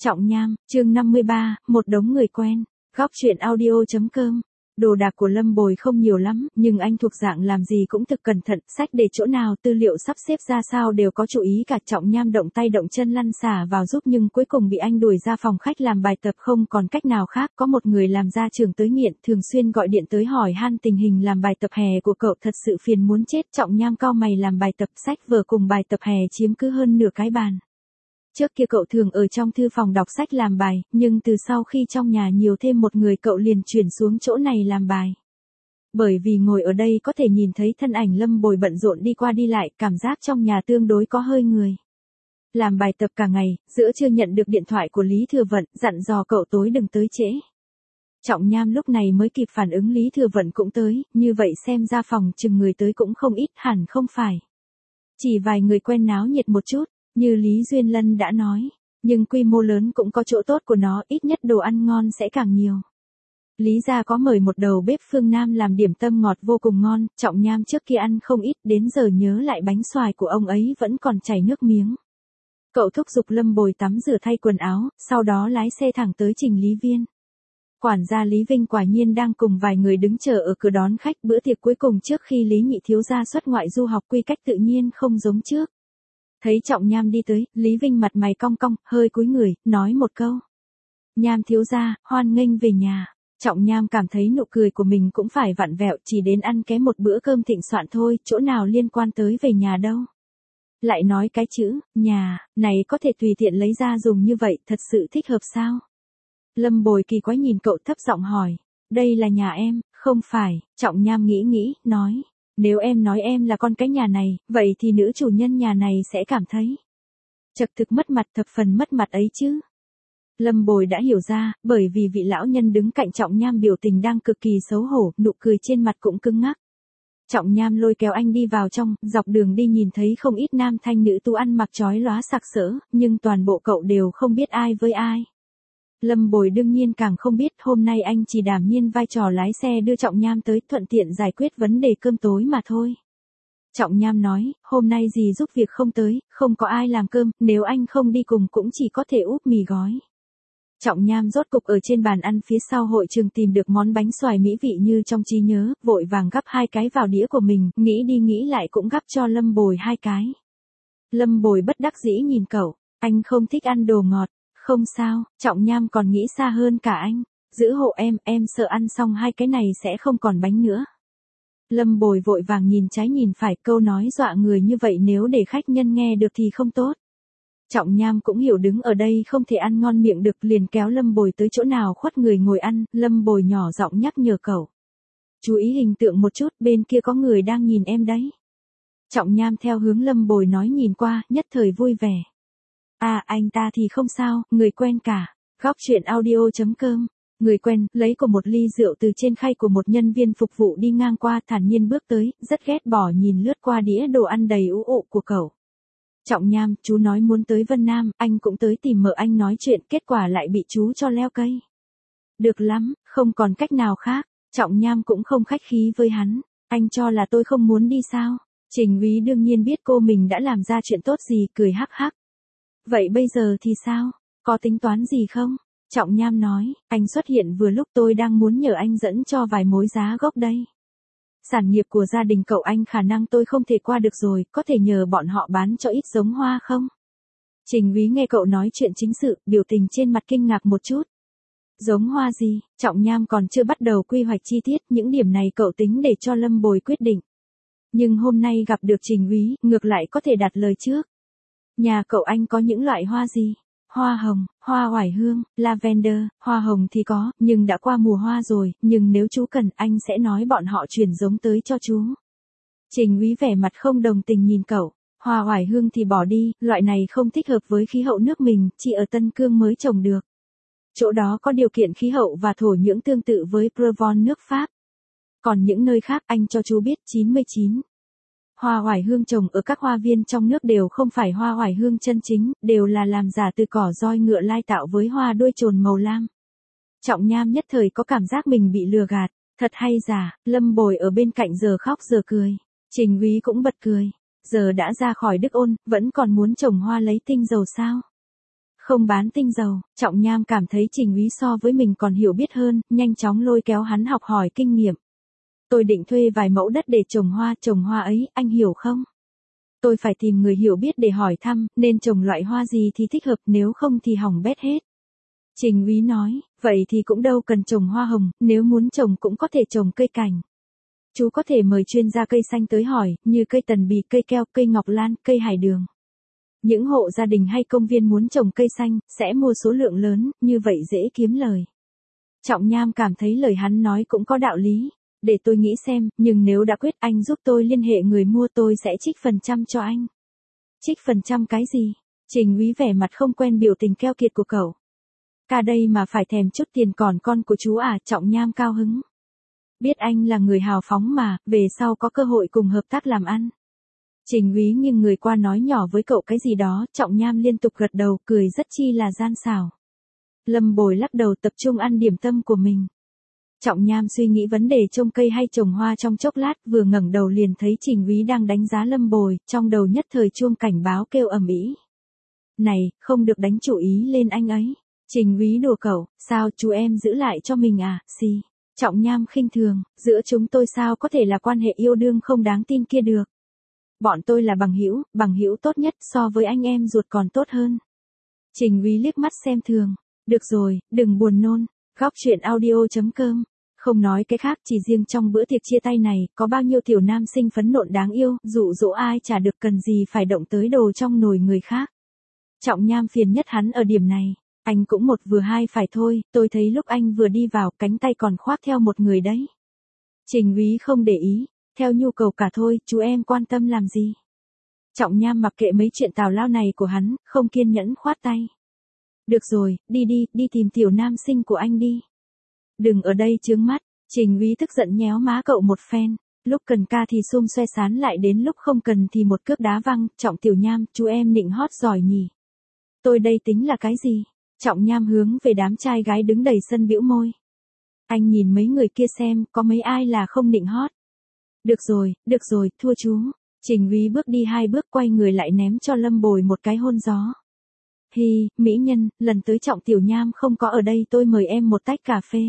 Trọng Nham, chương 53, một đống người quen. Góc truyện audio.com. Đồ đạc của Lâm Bồi không nhiều lắm, nhưng anh thuộc dạng làm gì cũng thực cẩn thận, sách để chỗ nào, tư liệu sắp xếp ra sao đều có chú ý cả. Trọng Nham động tay động chân lăn xả vào giúp nhưng cuối cùng bị anh đuổi ra phòng khách làm bài tập, không còn cách nào khác. Có một người làm ra trường tới nghiện, thường xuyên gọi điện tới hỏi han tình hình làm bài tập hè của cậu, thật sự phiền muốn chết. Trọng Nham cau mày làm bài tập, sách vở cùng bài tập hè chiếm cứ hơn nửa cái bàn. Trước kia cậu thường ở trong thư phòng đọc sách làm bài, nhưng từ sau khi trong nhà nhiều thêm một người cậu liền chuyển xuống chỗ này làm bài. Bởi vì ngồi ở đây có thể nhìn thấy thân ảnh Lâm Bồi bận rộn đi qua đi lại, cảm giác trong nhà tương đối có hơi người. Làm bài tập cả ngày, giữa trưa nhận được điện thoại của Lý Thừa Vận, dặn dò cậu tối đừng tới trễ. Trọng Nham lúc này mới kịp phản ứng Lý Thừa Vận cũng tới, như vậy xem ra phòng chừng người tới cũng không ít, hẳn không phải chỉ vài người quen náo nhiệt một chút. Như Lý Duyên Lân đã nói, nhưng quy mô lớn cũng có chỗ tốt của nó, ít nhất đồ ăn ngon sẽ càng nhiều. Lý gia có mời một đầu bếp phương Nam làm điểm tâm ngọt vô cùng ngon, Trọng Nham trước kia ăn không ít, đến giờ nhớ lại bánh xoài của ông ấy vẫn còn chảy nước miếng. Cậu thúc giục Lâm Bồi tắm rửa thay quần áo, sau đó lái xe thẳng tới Trình Lý Viên. Quản gia Lý Vinh quả nhiên đang cùng vài người đứng chờ ở cửa đón khách, bữa tiệc cuối cùng trước khi Lý Nhị thiếu gia xuất ngoại du học, quy cách tự nhiên không giống trước. Thấy Trọng Nham đi tới, Lý Vinh mặt mày cong cong, hơi cúi người, nói một câu. Nham thiếu gia, hoan nghênh về nhà. Trọng Nham cảm thấy nụ cười của mình cũng phải vặn vẹo, chỉ đến ăn ké một bữa cơm thịnh soạn thôi, chỗ nào liên quan tới về nhà đâu. Lại nói cái chữ, nhà, này có thể tùy tiện lấy ra dùng như vậy, thật sự thích hợp sao? Lâm Bồi kỳ quái nhìn cậu thấp giọng hỏi, đây là nhà em, không phải. Trọng Nham nghĩ, nói. Nếu em nói em là con cái nhà này, vậy thì nữ chủ nhân nhà này sẽ cảm thấy chật thực mất mặt, thập phần mất mặt ấy chứ. Lâm Bồi đã hiểu ra, bởi vì vị lão nhân đứng cạnh Trọng Nham biểu tình đang cực kỳ xấu hổ, nụ cười trên mặt cũng cứng ngắc. Trọng Nham lôi kéo anh đi vào trong, dọc đường đi nhìn thấy không ít nam thanh nữ tu ăn mặc chói lóa sặc sỡ, nhưng toàn bộ cậu đều không biết ai với ai. Lâm Bồi đương nhiên càng không biết, hôm nay anh chỉ đảm nhiên vai trò lái xe đưa Trọng Nham tới, thuận tiện giải quyết vấn đề cơm tối mà thôi. Trọng Nham nói, hôm nay dì giúp việc không tới, không có ai làm cơm, nếu anh không đi cùng cũng chỉ có thể úp mì gói. Trọng Nham rốt cục ở trên bàn ăn phía sau hội trường tìm được món bánh xoài mỹ vị như trong trí nhớ, vội vàng gắp 2 cái vào đĩa của mình, nghĩ đi nghĩ lại cũng gắp cho Lâm Bồi 2 cái. Lâm Bồi bất đắc dĩ nhìn cậu, anh không thích ăn đồ ngọt. Không sao, Trọng Nham còn nghĩ xa hơn cả anh. Giữ hộ em sợ ăn xong 2 cái này sẽ không còn bánh nữa. Lâm Bồi vội vàng nhìn trái nhìn phải, câu nói dọa người như vậy nếu để khách nhân nghe được thì không tốt. Trọng Nham cũng hiểu đứng ở đây không thể ăn ngon miệng được, liền kéo Lâm Bồi tới chỗ nào khuất người ngồi ăn. Lâm Bồi nhỏ giọng nhắc nhở cậu. Chú ý hình tượng một chút, bên kia có người đang nhìn em đấy. Trọng Nham theo hướng Lâm Bồi nói nhìn qua, nhất thời vui vẻ. À, anh ta thì không sao, người quen cả. Góc truyện audio.com. Người quen, lấy của một ly rượu từ trên khay của một nhân viên phục vụ đi ngang qua, thản nhiên bước tới, rất ghét bỏ nhìn lướt qua đĩa đồ ăn đầy ú ụ của cậu. Trọng Nham, chú nói muốn tới Vân Nam, anh cũng tới tìm mợ anh nói chuyện, kết quả lại bị chú cho leo cây. Được lắm, không còn cách nào khác. Trọng Nham cũng không khách khí với hắn. Anh cho là tôi không muốn đi sao? Trình úy đương nhiên biết cô mình đã làm ra chuyện tốt gì, cười hắc hắc. Vậy bây giờ thì sao? Có tính toán gì không? Trọng Nham nói, anh xuất hiện vừa lúc tôi đang muốn nhờ anh dẫn cho vài mối giá gốc đây. Sản nghiệp của gia đình cậu anh khả năng tôi không thể qua được rồi, có thể nhờ bọn họ bán cho ít giống hoa không? Trình úy nghe cậu nói chuyện chính sự, biểu tình trên mặt kinh ngạc một chút. Giống hoa gì? Trọng Nham còn chưa bắt đầu quy hoạch chi tiết, những điểm này cậu tính để cho Lâm Bồi quyết định. Nhưng hôm nay gặp được Trình úy, ngược lại có thể đặt lời trước. Nhà cậu anh có những loại hoa gì? Hoa hồng, hoa oải hương, lavender, hoa hồng thì có, nhưng đã qua mùa hoa rồi, nhưng nếu chú cần anh sẽ nói bọn họ chuyển giống tới cho chú. Trình úy vẻ mặt không đồng tình nhìn cậu, hoa oải hương thì bỏ đi, loại này không thích hợp với khí hậu nước mình, chỉ ở Tân Cương mới trồng được. Chỗ đó có điều kiện khí hậu và thổ nhưỡng tương tự với Provence nước Pháp. Còn những nơi khác anh cho chú biết 99. Hoa oải hương trồng ở các hoa viên trong nước đều không phải hoa oải hương chân chính, đều là làm giả từ cỏ roi ngựa lai tạo với hoa đuôi chồn màu lam. Trọng Nham nhất thời có cảm giác mình bị lừa gạt, thật hay giả. Lâm Bồi ở bên cạnh giờ khóc giờ cười. Trình úy cũng bật cười. Giờ đã ra khỏi Đức Ôn, vẫn còn muốn trồng hoa lấy tinh dầu sao? Không bán tinh dầu, Trọng Nham cảm thấy Trình Úy so với mình còn hiểu biết hơn, nhanh chóng lôi kéo hắn học hỏi kinh nghiệm. Tôi định thuê vài mẫu đất để trồng hoa ấy, anh hiểu không? Tôi phải tìm người hiểu biết để hỏi thăm, nên trồng loại hoa gì thì thích hợp, nếu không thì hỏng bét hết. Trình Úy nói, vậy thì cũng đâu cần trồng hoa hồng, nếu muốn trồng cũng có thể trồng cây cảnh. Chú có thể mời chuyên gia cây xanh tới hỏi, như cây tần bì, cây keo, cây ngọc lan, cây hải đường. Những hộ gia đình hay công viên muốn trồng cây xanh, sẽ mua số lượng lớn, như vậy dễ kiếm lời. Trọng Nham cảm thấy lời hắn nói cũng có đạo lý. Để tôi nghĩ xem, nhưng nếu đã quyết anh giúp tôi liên hệ người mua tôi sẽ trích phần trăm cho anh. Trích phần trăm cái gì? Trình Úy vẻ mặt không quen biểu tình keo kiệt của cậu. Cả đây mà phải thèm chút tiền còn con của chú à, Trọng Nham cao hứng. Biết anh là người hào phóng mà, về sau có cơ hội cùng hợp tác làm ăn. Trình Úy nghiêng người qua nói nhỏ với cậu cái gì đó, Trọng Nham liên tục gật đầu, cười rất chi là gian xảo. Lâm Bồi lắc đầu tập trung ăn điểm tâm của mình. Trọng Nham suy nghĩ vấn đề trồng cây hay trồng hoa trong chốc lát, vừa ngẩng đầu liền thấy Trình Úy đang đánh giá Lâm Bồi, trong đầu nhất thời chuông cảnh báo kêu ầm ĩ. Này, không được đánh chủ ý lên anh ấy. Trình Úy đùa cậu, sao chú em giữ lại cho mình à, xì. Trọng Nham khinh thường, giữa chúng tôi sao có thể là quan hệ yêu đương không đáng tin kia được. Bọn tôi là bằng hữu tốt nhất, so với anh em ruột còn tốt hơn. Trình Úy liếc mắt xem thường, được rồi, đừng buồn nôn, góc chuyện audio.com. Không nói cái khác, chỉ riêng trong bữa tiệc chia tay này, có bao nhiêu tiểu nam sinh phấn nộn đáng yêu, dụ dỗ ai chả được, cần gì phải động tới đồ trong nồi người khác. Trọng Nham phiền nhất hắn ở điểm này, anh cũng một vừa hai phải thôi, tôi thấy lúc anh vừa đi vào, cánh tay còn khoác theo một người đấy. Trình Úy không để ý, theo nhu cầu cả thôi, chú em quan tâm làm gì. Trọng Nham mặc kệ mấy chuyện tào lao này của hắn, không kiên nhẫn khoát tay. Được rồi, đi tìm tiểu nam sinh của anh đi. Đừng ở đây chướng mắt, Trình Úy tức giận nhéo má cậu một phen, lúc cần ca thì xum xoe sán lại, đến lúc không cần thì một cước đá văng. Trọng Tiểu Nham, chú em nịnh hót giỏi nhỉ. Tôi đây tính là cái gì? Trọng Nham hướng về đám trai gái đứng đầy sân bĩu môi. Anh nhìn mấy người kia xem, có mấy ai là không nịnh hót. Được rồi, thua chú. Trình Úy bước đi 2 bước quay người lại ném cho Lâm Bồi một cái hôn gió. Hi, mỹ nhân, lần tới Trọng Tiểu Nham không có ở đây tôi mời em một tách cà phê.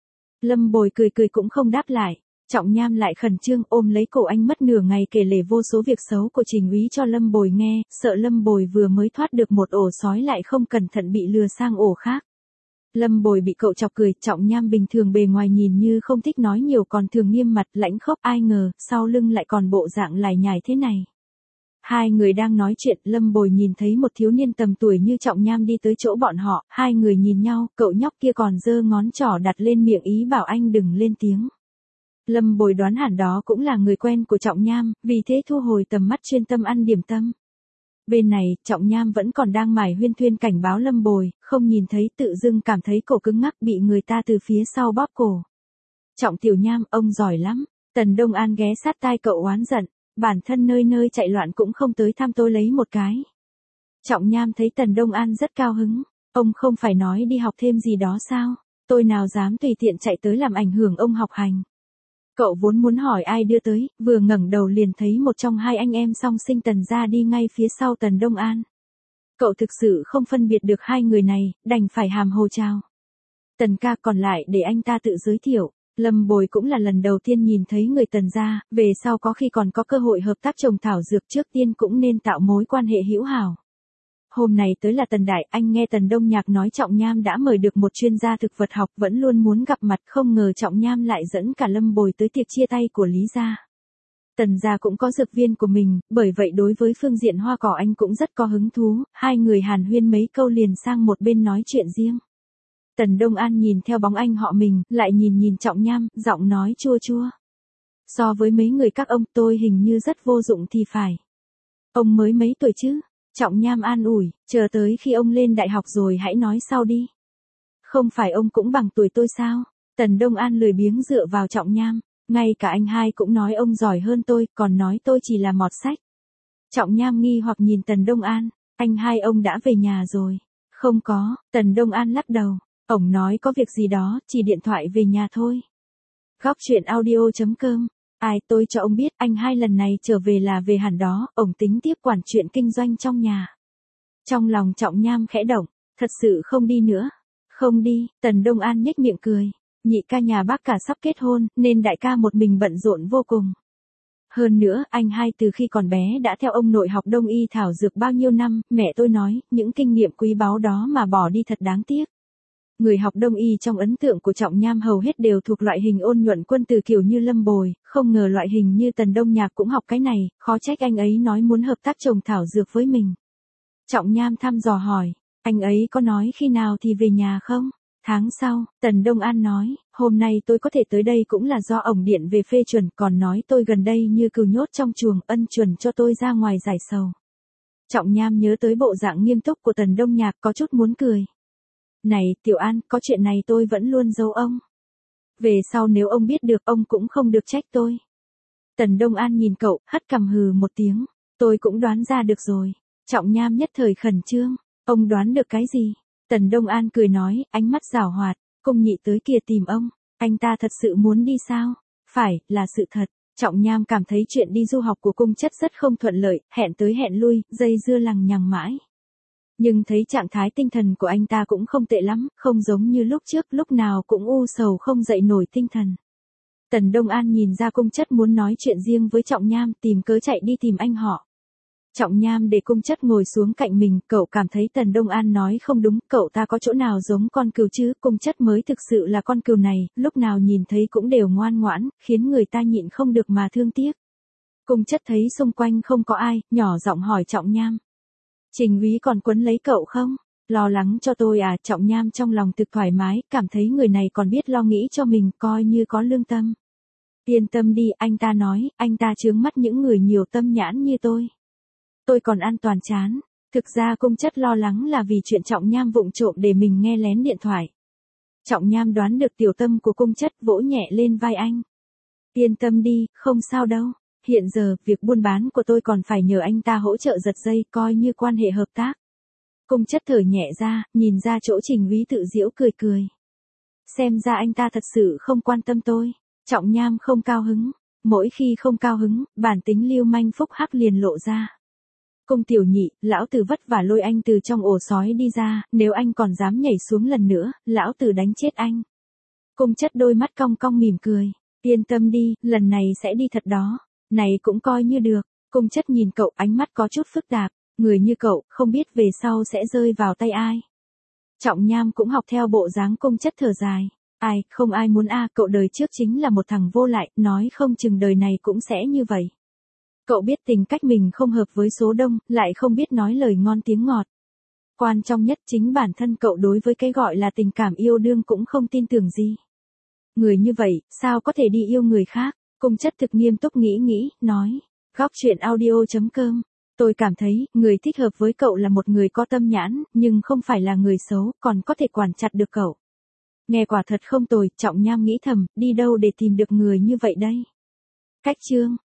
Lâm Bồi cười cũng không đáp lại. Trọng Nham lại khẩn trương ôm lấy cổ anh mất nửa ngày kể lể vô số việc xấu của Trình Úy cho Lâm Bồi nghe, sợ Lâm Bồi vừa mới thoát được một ổ sói lại không cẩn thận bị lừa sang ổ khác. Lâm Bồi bị cậu chọc cười, Trọng Nham bình thường bề ngoài nhìn như không thích nói nhiều còn thường nghiêm mặt lãnh khốc, ai ngờ, sau lưng lại còn bộ dạng lải nhải thế này. Hai người đang nói chuyện, Lâm Bồi nhìn thấy một thiếu niên tầm tuổi như Trọng Nham đi tới chỗ bọn họ, hai người nhìn nhau, cậu nhóc kia còn giơ ngón trỏ đặt lên miệng ý bảo anh đừng lên tiếng. Lâm Bồi đoán hẳn đó cũng là người quen của Trọng Nham, vì thế thu hồi tầm mắt chuyên tâm ăn điểm tâm. Bên này, Trọng Nham vẫn còn đang mải huyên thuyên cảnh báo Lâm Bồi, không nhìn thấy tự dưng cảm thấy cổ cứng ngắc bị người ta từ phía sau bóp cổ. Trọng Tiểu Nham, ông giỏi lắm. Tần Đông An ghé sát tai cậu oán giận, bản thân nơi nơi chạy loạn cũng không tới thăm tôi lấy một cái. Trọng Nham thấy Tần Đông An rất cao hứng, ông không phải nói đi học thêm gì đó sao, tôi nào dám tùy tiện chạy tới làm ảnh hưởng ông học hành. Cậu vốn muốn hỏi ai đưa tới, vừa ngẩng đầu liền thấy một trong hai anh em song sinh Tần gia đi ngay phía sau Tần Đông An. Cậu thực sự không phân biệt được hai người này, đành phải hàm hồ chào. Tần ca, còn lại để anh ta tự giới thiệu. Lâm Bồi cũng là lần đầu tiên nhìn thấy người Tần gia, về sau có khi còn có cơ hội hợp tác trồng thảo dược, trước tiên cũng nên tạo mối quan hệ hữu hảo. Hôm này tới là Tần Đại, anh nghe Tần Đông Nhạc nói Trọng Nham đã mời được một chuyên gia thực vật học, vẫn luôn muốn gặp mặt, không ngờ Trọng Nham lại dẫn cả Lâm Bồi tới tiệc chia tay của Lý gia. Tần gia cũng có dược viên của mình, bởi vậy đối với phương diện hoa cỏ anh cũng rất có hứng thú, hai người hàn huyên mấy câu liền sang một bên nói chuyện riêng. Tần Đông An nhìn theo bóng anh họ mình, lại nhìn Trọng Nham, giọng nói chua chua. So với mấy người các ông tôi hình như rất vô dụng thì phải. Ông mới mấy tuổi chứ? Trọng Nham an ủi, chờ tới khi ông lên đại học rồi hãy nói sau đi. Không phải ông cũng bằng tuổi tôi sao? Tần Đông An lười biếng dựa vào Trọng Nham, ngay cả anh hai cũng nói ông giỏi hơn tôi, còn nói tôi chỉ là mọt sách. Trọng Nham nghi hoặc nhìn Tần Đông An, anh hai ông đã về nhà rồi. Không có, Tần Đông An lắc đầu, ông nói có việc gì đó, chỉ điện thoại về nhà thôi. Góc chuyện audio.com. Ai, tôi cho ông biết, anh hai lần này trở về là về hẳn đó, ông tính tiếp quản chuyện kinh doanh trong nhà. Trong lòng Trọng Nham khẽ động, Thật sự không đi nữa. Không đi, Tần Đông An nhếch miệng cười. Nhị ca nhà bác cả sắp kết hôn, nên đại ca một mình bận rộn vô cùng. Hơn nữa, anh hai từ khi còn bé đã theo ông nội học đông y thảo dược bao nhiêu năm, mẹ tôi nói, những kinh nghiệm quý báu đó mà bỏ đi thật đáng tiếc. Người học đông y trong ấn tượng của Trọng Nham hầu hết đều thuộc loại hình ôn nhuận quân tử kiểu như Lâm Bồi, không ngờ loại hình như Tần Đông Nhạc cũng học cái này, khó trách anh ấy nói muốn hợp tác trồng thảo dược với mình. Trọng Nham thăm dò hỏi, anh ấy có nói khi nào thì về nhà không? Tháng sau, Tần Đông An nói, hôm nay tôi có thể tới đây cũng là do ổng điện về phê chuẩn, còn nói tôi gần đây như cừu nhốt trong chuồng, ân chuẩn cho tôi ra ngoài giải sầu. Trọng Nham nhớ tới bộ dạng nghiêm túc của Tần Đông Nhạc có chút muốn cười. Này, Tiểu An, có chuyện này tôi vẫn luôn giấu ông. Về sau nếu ông biết được ông cũng không được trách tôi. Tần Đông An nhìn cậu, hất cằm hừ một tiếng. Tôi cũng đoán ra được rồi. Trọng Nham nhất thời khẩn trương. Ông đoán được cái gì? Tần Đông An cười nói, ánh mắt giảo hoạt. Cung Nhị tới kia tìm ông. Anh ta thật sự muốn đi sao? Phải, là sự thật. Trọng Nham cảm thấy chuyện đi du học của Cung Chất rất không thuận lợi, hẹn tới hẹn lui, dây dưa lằng nhằng mãi. Nhưng thấy trạng thái tinh thần của anh ta cũng không tệ lắm, không giống như lúc trước, lúc nào cũng u sầu không dậy nổi tinh thần. Tần Đông An nhìn ra Cung Chất muốn nói chuyện riêng với Trọng Nham, tìm cớ chạy đi tìm anh họ. Trọng Nham để Cung Chất ngồi xuống cạnh mình, cậu cảm thấy Tần Đông An nói không đúng, cậu ta có chỗ nào giống con cừu chứ, Cung Chất mới thực sự là con cừu này, lúc nào nhìn thấy cũng đều ngoan ngoãn, khiến người ta nhịn không được mà thương tiếc. Cung Chất thấy xung quanh không có ai, nhỏ giọng hỏi Trọng Nham. Trình úy còn quấn lấy cậu không? Lo lắng cho tôi à? Trọng Nham trong lòng thực thoải mái, cảm thấy người này còn biết lo nghĩ cho mình, coi như có lương tâm. Yên tâm đi, anh ta nói, anh ta chướng mắt những người nhiều tâm nhãn như tôi. Tôi còn an toàn chán. Thực ra Cung Chất lo lắng là vì chuyện Trọng Nham vụng trộm để mình nghe lén điện thoại. Trọng Nham đoán được tiểu tâm của Cung Chất, vỗ nhẹ lên vai anh. Yên tâm đi, không sao đâu. Hiện giờ, việc buôn bán của tôi còn phải nhờ anh ta hỗ trợ giật dây, coi như quan hệ hợp tác. Cung Chất thở nhẹ ra, nhìn ra chỗ Trình úy tự giễu cười cười. Xem ra anh ta thật sự không quan tâm tôi. Trọng Nham không cao hứng. Mỗi khi không cao hứng, bản tính lưu manh phúc hắc liền lộ ra. Cung Tiểu Nhị, lão tử vất vả lôi anh từ trong ổ sói đi ra, nếu anh còn dám nhảy xuống lần nữa, lão tử đánh chết anh. Cung Chất đôi mắt cong cong mỉm cười. Yên tâm đi, lần này sẽ đi thật đó. Này cũng coi như được. Cung Chất nhìn cậu, ánh mắt có chút phức tạp. Người như cậu, không biết về sau sẽ rơi vào tay ai. Trọng Nham cũng học theo bộ dáng Cung Chất thở dài. Ai, không ai muốn cậu đời trước chính là một thằng vô lại, nói không chừng đời này cũng sẽ như vậy. Cậu biết tính cách mình không hợp với số đông, lại không biết nói lời ngon tiếng ngọt. Quan trọng nhất chính bản thân cậu đối với cái gọi là tình cảm yêu đương cũng không tin tưởng gì. Người như vậy, sao có thể đi yêu người khác? Cung Chất thực nghiêm túc nghĩ, nói. Góc chuyện audio.com. Tôi cảm thấy, người thích hợp với cậu là một người có tâm nhãn, nhưng không phải là người xấu, còn có thể quản chặt được cậu. Nghe quả thật không tồi, Trọng Nham nghĩ thầm, đi đâu để tìm được người như vậy đây? Cách chương.